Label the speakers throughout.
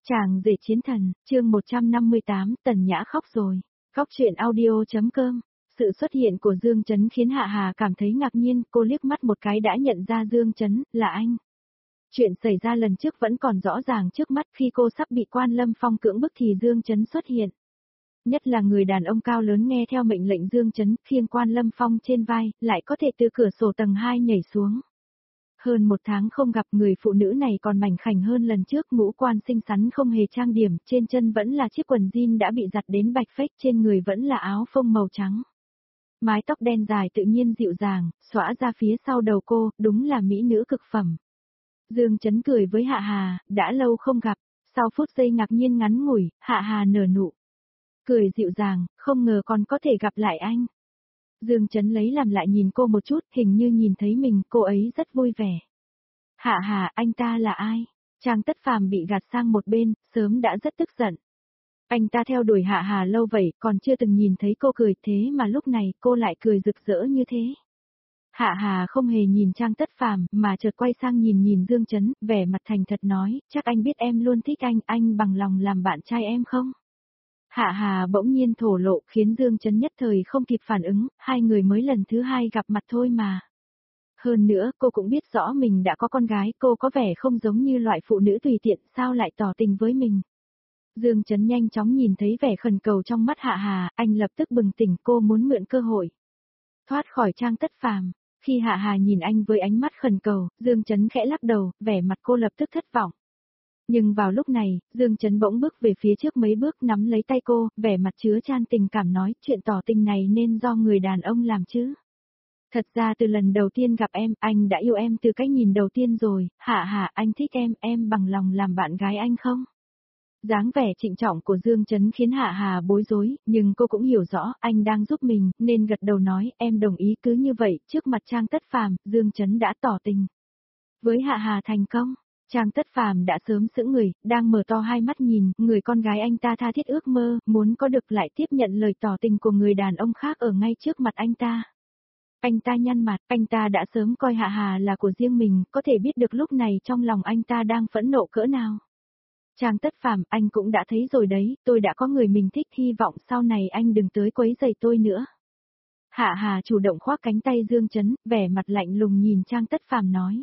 Speaker 1: Chàng rể chiến thần, chương 158, Tần Nhã khóc rồi. Khóc chuyện audio.com. Sự xuất hiện của Dương Chấn khiến Hạ Hà cảm thấy ngạc nhiên, cô liếc mắt một cái đã nhận ra Dương Chấn, là anh. Chuyện xảy ra lần trước vẫn còn rõ ràng trước mắt, khi cô sắp bị Quan Lâm Phong cưỡng bức thì Dương Chấn xuất hiện. Nhất là người đàn ông cao lớn nghe theo mệnh lệnh Dương Chấn, khiêng Quan Lâm Phong trên vai, lại có thể từ cửa sổ tầng 2 nhảy xuống. Hơn một tháng không gặp, người phụ nữ này còn mảnh khảnh hơn lần trước, ngũ quan xinh xắn không hề trang điểm, trên chân vẫn là chiếc quần jean đã bị giặt đến bạch phách, trên người vẫn là áo phông màu trắng. Mái tóc đen dài tự nhiên dịu dàng, xõa ra phía sau đầu cô, đúng là mỹ nữ cực phẩm. Dương Chấn cười với Hạ Hà, đã lâu không gặp, sau phút giây ngạc nhiên ngắn ngủi, Hạ Hà nở nụ cười dịu dàng, không ngờ còn có thể gặp lại anh. Dương Chấn lấy làm lại nhìn cô một chút, hình như nhìn thấy mình, cô ấy rất vui vẻ. Hạ Hà, anh ta là ai? Trang Tất Phàm bị gạt sang một bên, sớm đã rất tức giận. Anh ta theo đuổi Hạ Hà lâu vậy, còn chưa từng nhìn thấy cô cười, thế mà lúc này cô lại cười rực rỡ như thế. Hạ Hà không hề nhìn Trang Tất Phàm, mà chợt quay sang nhìn Dương Chấn, vẻ mặt thành thật nói, chắc anh biết em luôn thích anh bằng lòng làm bạn trai em không? Hạ Hà bỗng nhiên thổ lộ khiến Dương Chấn nhất thời không kịp phản ứng, hai người mới lần thứ hai gặp mặt thôi mà. Hơn nữa, cô cũng biết rõ mình đã có con gái, cô có vẻ không giống như loại phụ nữ tùy tiện, sao lại tỏ tình với mình. Dương Chấn nhanh chóng nhìn thấy vẻ khẩn cầu trong mắt Hạ Hà, anh lập tức bừng tỉnh, cô muốn mượn cơ hội thoát khỏi Trang Tất Phàm. Khi Hạ Hà nhìn anh với ánh mắt khẩn cầu, Dương Chấn khẽ lắc đầu, vẻ mặt cô lập tức thất vọng. Nhưng vào lúc này, Dương Chấn bỗng bước về phía trước mấy bước nắm lấy tay cô, vẻ mặt chứa chan tình cảm nói, chuyện tỏ tình này nên do người đàn ông làm chứ. Thật ra từ lần đầu tiên gặp em, anh đã yêu em từ cái nhìn đầu tiên rồi, Hạ Hà, anh thích em bằng lòng làm bạn gái anh không? Dáng vẻ trịnh trọng của Dương Chấn khiến Hạ Hà bối rối, nhưng cô cũng hiểu rõ, anh đang giúp mình, nên gật đầu nói, em đồng ý. Cứ như vậy, trước mặt Trang Tất Phàm, Dương Chấn đã tỏ tình với Hạ Hà thành công. Trang Tất Phàm đã sớm sững người, đang mở to hai mắt nhìn, người con gái anh ta tha thiết ước mơ, muốn có được lại tiếp nhận lời tỏ tình của người đàn ông khác ở ngay trước mặt anh ta. Anh ta nhăn mặt, anh ta đã sớm coi Hạ Hà là của riêng mình, có thể biết được lúc này trong lòng anh ta đang phẫn nộ cỡ nào. Trang Tất Phàm, anh cũng đã thấy rồi đấy, tôi đã có người mình thích, hy vọng sau này anh đừng tới quấy rầy tôi nữa. Hạ Hà chủ động khoác cánh tay Dương Chấn, vẻ mặt lạnh lùng nhìn Trang Tất Phàm nói.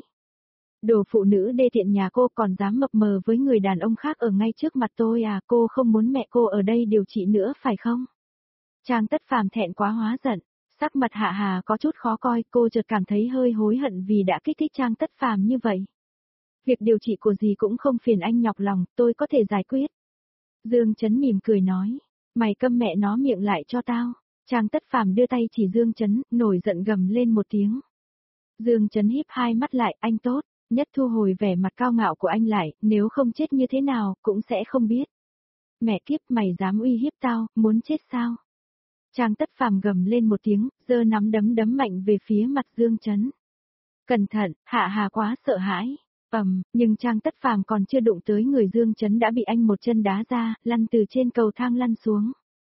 Speaker 1: Đồ phụ nữ đê tiện nhà cô còn dám mập mờ với người đàn ông khác ở ngay trước mặt tôi à, cô không muốn mẹ cô ở đây điều trị nữa phải không? Trang Tất Phàm thẹn quá hóa giận, sắc mặt Hạ Hà có chút khó coi, cô chợt cảm thấy hơi hối hận vì đã kích thích Trang Tất Phàm như vậy. Việc điều trị của gì cũng không phiền anh nhọc lòng, tôi có thể giải quyết. Dương Chấn mỉm cười nói, mày câm mẹ nó miệng lại cho tao. Trang Tất Phàm đưa tay chỉ Dương Chấn, nổi giận gầm lên một tiếng. Dương Chấn híp hai mắt lại, anh tốt, nhất thu hồi vẻ mặt cao ngạo của anh lại, nếu không chết như thế nào, cũng sẽ không biết. Mẹ kiếp, mày dám uy hiếp tao, muốn chết sao? Trang Tất Phàm gầm lên một tiếng, giơ nắm đấm đấm mạnh về phía mặt Dương Chấn. Cẩn thận, Hạ Hà quá sợ hãi. Nhưng Trang Tất Phàm còn chưa đụng tới người Dương Chấn đã bị anh một chân đá ra, lăn từ trên cầu thang lăn xuống.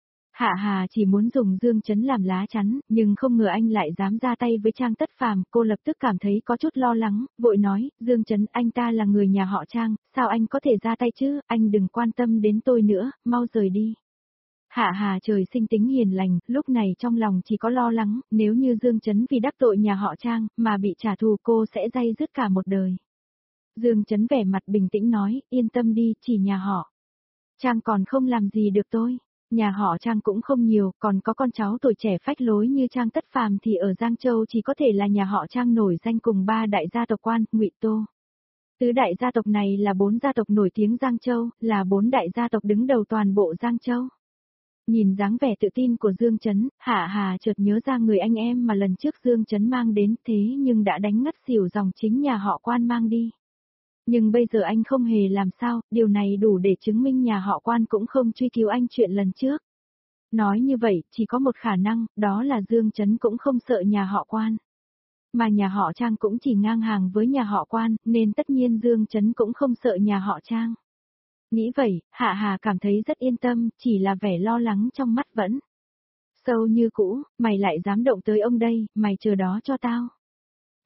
Speaker 1: Hạ Hà chỉ muốn dùng Dương Chấn làm lá chắn, nhưng không ngờ anh lại dám ra tay với Trang Tất Phàm, cô lập tức cảm thấy có chút lo lắng, vội nói, Dương Chấn, anh ta là người nhà họ Trang, sao anh có thể ra tay chứ, anh đừng quan tâm đến tôi nữa, mau rời đi. Hạ Hà trời sinh tính hiền lành, lúc này trong lòng chỉ có lo lắng, nếu như Dương Chấn vì đắc tội nhà họ Trang, mà bị trả thù cô sẽ day dứt cả một đời. Dương Chấn vẻ mặt bình tĩnh nói, yên tâm đi, chỉ nhà họ Trang còn không làm gì được tôi. Nhà họ Trang cũng không nhiều, còn có con cháu tuổi trẻ phách lối như Trang Tất Phàm thì ở Giang Châu chỉ có thể là nhà họ Trang nổi danh cùng ba đại gia tộc Quan, Ngụy, Tô. Tứ đại gia tộc này là bốn gia tộc nổi tiếng Giang Châu, là bốn đại gia tộc đứng đầu toàn bộ Giang Châu. Nhìn dáng vẻ tự tin của Dương Chấn, Hạ Hà chợt nhớ ra người anh em mà lần trước Dương Chấn mang đến, thế nhưng đã đánh ngất xỉu dòng chính nhà họ Quan mang đi. Nhưng bây giờ anh không hề làm sao, điều này đủ để chứng minh nhà họ Quan cũng không truy cứu anh chuyện lần trước. Nói như vậy, chỉ có một khả năng, đó là Dương Chấn cũng không sợ nhà họ Quan. Mà nhà họ Trang cũng chỉ ngang hàng với nhà họ Quan, nên tất nhiên Dương Chấn cũng không sợ nhà họ Trang. Nghĩ vậy, Hạ Hà cảm thấy rất yên tâm, chỉ là vẻ lo lắng trong mắt vẫn sâu như cũ, mày lại dám động tới ông đây, mày chờ đó cho tao.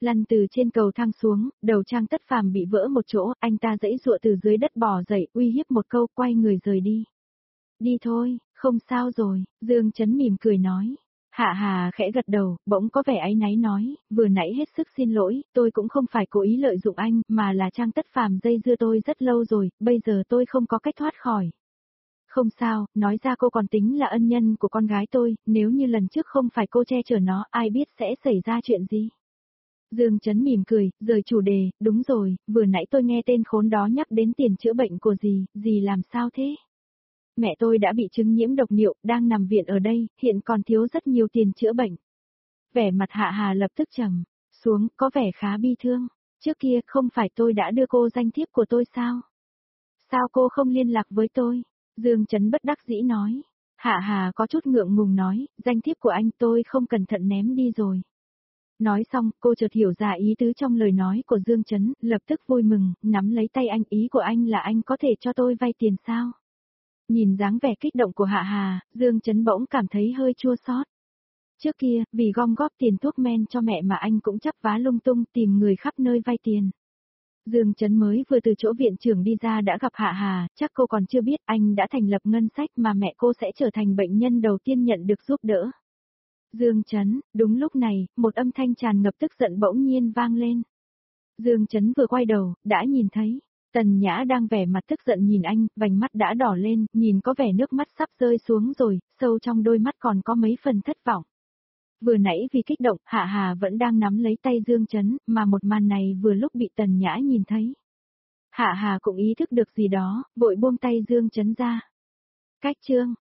Speaker 1: lăn từ trên cầu thang xuống, đầu Trang Tất Phàm bị vỡ một chỗ, anh ta giãy giụa từ dưới đất bò dậy, uy hiếp một câu, quay người rời đi. Đi thôi, không sao rồi, Dương Chấn mỉm cười nói. Hạ Hà khẽ gật đầu, bỗng có vẻ áy náy nói, vừa nãy hết sức xin lỗi, tôi cũng không phải cố ý lợi dụng anh, mà là Trang Tất Phàm dây dưa tôi rất lâu rồi, bây giờ tôi không có cách thoát khỏi. Không sao, nói ra cô còn tính là ân nhân của con gái tôi, nếu như lần trước không phải cô che chở nó, ai biết sẽ xảy ra chuyện gì. Dương Chấn mỉm cười, rời chủ đề, đúng rồi, vừa nãy tôi nghe tên khốn đó nhắc đến tiền chữa bệnh của dì làm sao thế? Mẹ tôi đã bị chứng nhiễm độc niệu, đang nằm viện ở đây, hiện còn thiếu rất nhiều tiền chữa bệnh. Vẻ mặt Hạ Hà lập tức trầm xuống, có vẻ khá bi thương. Trước kia không phải tôi đã đưa cô danh thiếp của tôi sao? Sao cô không liên lạc với tôi? Dương Chấn bất đắc dĩ nói. Hạ Hà có chút ngượng ngùng nói, danh thiếp của anh tôi không cẩn thận ném đi rồi. Nói xong, cô chợt hiểu ra ý tứ trong lời nói của Dương Chấn, lập tức vui mừng, nắm lấy tay anh, ý của anh là anh có thể cho tôi vay tiền sao? Nhìn dáng vẻ kích động của Hạ Hà, Dương Chấn bỗng cảm thấy hơi chua xót. Trước kia, vì gom góp tiền thuốc men cho mẹ mà anh cũng chắp vá lung tung tìm người khắp nơi vay tiền. Dương Chấn mới vừa từ chỗ viện trưởng đi ra đã gặp Hạ Hà, chắc cô còn chưa biết anh đã thành lập ngân sách mà mẹ cô sẽ trở thành bệnh nhân đầu tiên nhận được giúp đỡ. Dương Chấn, đúng lúc này, một âm thanh tràn ngập tức giận bỗng nhiên vang lên. Dương Chấn vừa quay đầu, đã nhìn thấy. Tần Nhã đang vẻ mặt tức giận nhìn anh, vành mắt đã đỏ lên, nhìn có vẻ nước mắt sắp rơi xuống rồi, sâu trong đôi mắt còn có mấy phần thất vọng. Vừa nãy vì kích động, Hạ Hà vẫn đang nắm lấy tay Dương Chấn, mà một màn này vừa lúc bị Tần Nhã nhìn thấy. Hạ Hà cũng ý thức được gì đó, vội buông tay Dương Chấn ra. Cách chương